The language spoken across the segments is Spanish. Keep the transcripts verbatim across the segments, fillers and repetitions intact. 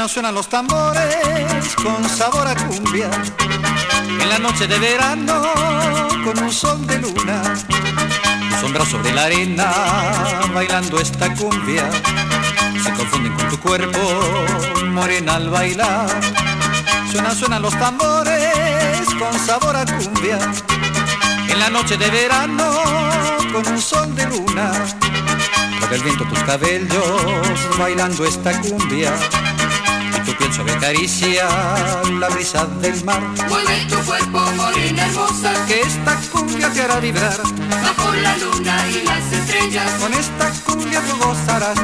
Suenan, suenan los tambores con sabor a cumbia. En la noche de verano con un sol de luna, tu sombra sobre la arena bailando esta cumbia. Se confunden con tu cuerpo, morena al bailar. Suenan, suenan los tambores con sabor a cumbia. En la noche de verano con un sol de luna, toca el viento tus cabellos bailando esta cumbia. Y tu piel suave acaricia la brisa del mar. Mueve tu cuerpo, morena hermosa, que esta cumbia te hará vibrar. bajo la luna y las estrellas. Con esta cumbia tú gozarás.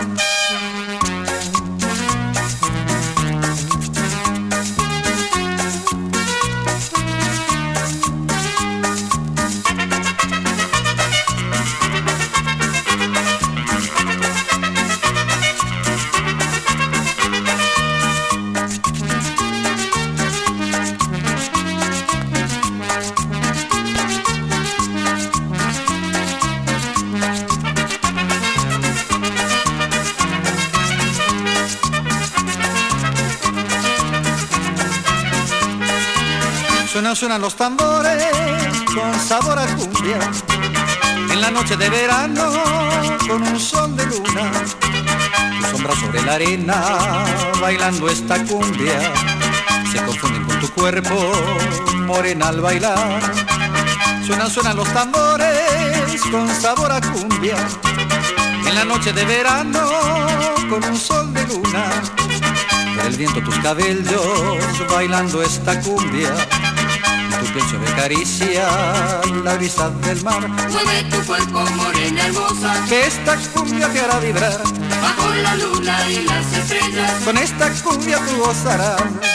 Suenan, suenan los tambores con sabor a cumbia. En la noche de verano con un sol de luna, tu sombra sobre la arena bailando esta cumbia. Se confunden con tu cuerpo, morena al bailar. Suenan, suenan los tambores con sabor a cumbia. En la noche de verano con un sol de luna, por el viento tus cabellos bailando esta cumbia. Tu piel suave acaricia la brisa del mar. Mueve tu cuerpo, morena hermosa, que esta cumbia te hará vibrar. bajo la luna y las estrellas. Con esta cumbia tú gozarás.